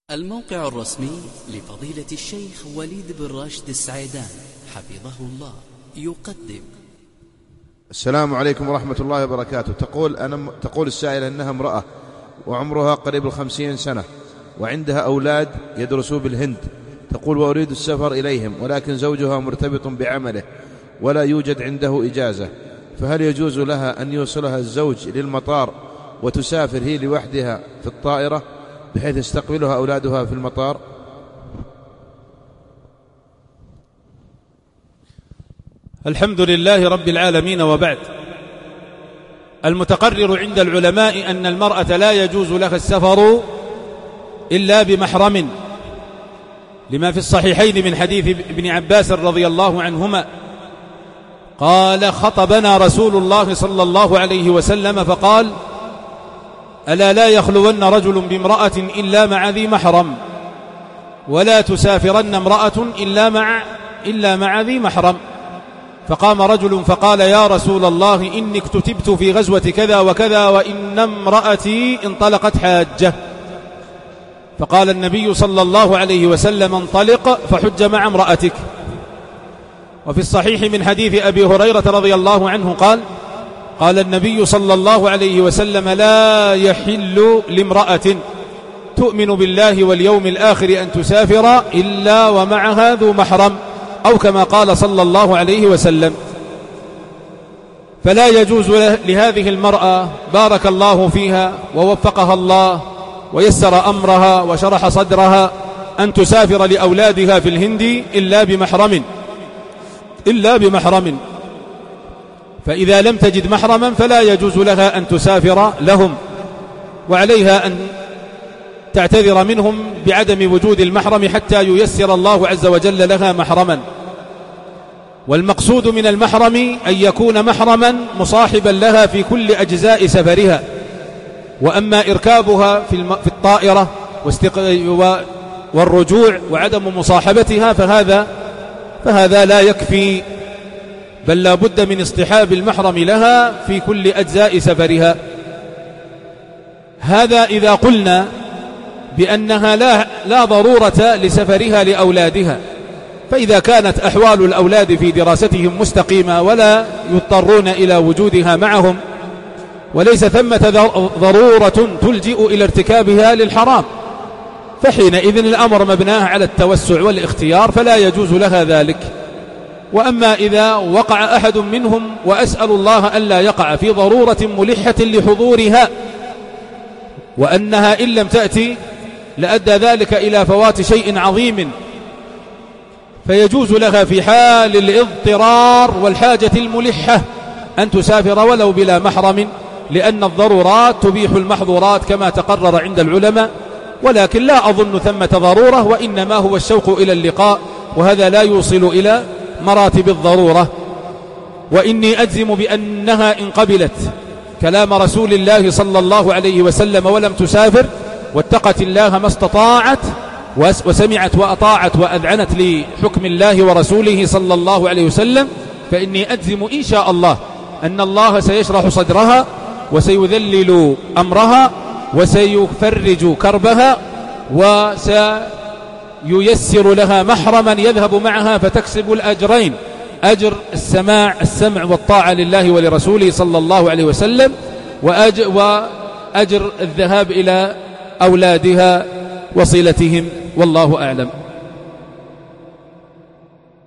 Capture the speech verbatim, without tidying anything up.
الموقع الرسمي لفضيلة الشيخ وليد بن راشد السعيدان حفظه الله يقدم. السلام عليكم ورحمة الله وبركاته. تقول أنا تقول السائلة أنها امرأة وعمرها قريب الخمسين سنة وعندها أولاد يدرسوا بالهند. تقول وأريد السفر إليهم ولكن زوجها مرتبط بعمله ولا يوجد عنده إجازة، فهل يجوز لها أن يوصلها الزوج للمطار وتسافر هي لوحدها في الطائرة بحيث يستقبلها أولادها في المطار؟ الحمد لله رب العالمين، وبعد. المتقرر عند العلماء أن المرأة لا يجوز لها السفر إلا بمحرم، لما في الصحيحين من حديث ابن عباس رضي الله عنهما قال: خطبنا رسول الله صلى الله عليه وسلم فقال: ألا لا يخلون رجل بامرأة إلا مع ذي محرم، ولا تسافرن امرأة إلا مع, إلا مع ذي محرم. فقام رجل فقال: يا رسول الله، إني اكتتبت في غزوة كذا وكذا وإن امرأتي انطلقت حاجة. فقال النبي صلى الله عليه وسلم: انطلق فحج مع امرأتك. وفي الصحيح من حديث أبي هريرة رضي الله عنه قال: قال النبي صلى الله عليه وسلم: لا يحل لامرأة تؤمن بالله واليوم الآخر أن تسافر إلا ومعها ذو محرم، أو كما قال صلى الله عليه وسلم. فلا يجوز لهذه المرأة بارك الله فيها ووفقها الله ويسر أمرها وشرح صدرها أن تسافر لأولادها في الهند إلا بمحرم إلا بمحرم فإذا لم تجد محرما فلا يجوز لها أن تسافر لهم، وعليها أن تعتذر منهم بعدم وجود المحرم حتى ييسر الله عز وجل لها محرما. والمقصود من المحرم أن يكون محرما مصاحبا لها في كل أجزاء سفرها. وأما إركابها في الطائرة والرجوع وعدم مصاحبتها فهذا فهذا لا يكفي، بل لا بد من اصطحاب المحرم لها في كل أجزاء سفرها. هذا إذا قلنا بأنها لا, لا ضرورة لسفرها لأولادها. فإذا كانت أحوال الأولاد في دراستهم مستقيمة ولا يضطرون إلى وجودها معهم وليس ثمة ضرورة تلجئ إلى ارتكابها للحرام، فحينئذ الأمر مبناه على التوسع والاختيار، فلا يجوز لها ذلك. وأما إذا وقع أحد منهم، وأسأل الله ألا يقع، في ضرورة ملحة لحضورها وأنها إن لم تأتي لأدى ذلك إلى فوات شيء عظيم، فيجوز لها في حال الاضطرار والحاجة الملحة أن تسافر ولو بلا محرم، لأن الضرورات تبيح المحظورات كما تقرر عند العلماء. ولكن لا أظن ثمة ضرورة، وإنما هو الشوق إلى اللقاء، وهذا لا يوصل إلى مراتب الضرورة. وإني أجزم بأنها إن قبلت كلام رسول الله صلى الله عليه وسلم ولم تسافر واتقت الله ما استطاعت وسمعت وأطاعت وأذعنت لحكم الله ورسوله صلى الله عليه وسلم، فإني أجزم إن شاء الله أن الله سيشرح صدرها وسيذلل أمرها وسيفرج كربها وسييسر لها محرما يذهب معها فتكسب الأجرين، أجر السماع السمع والطاعة لله ولرسوله صلى الله عليه وسلم، وأجر, وأجر الذهاب إلى أولادها وصلتهم، والله أعلم.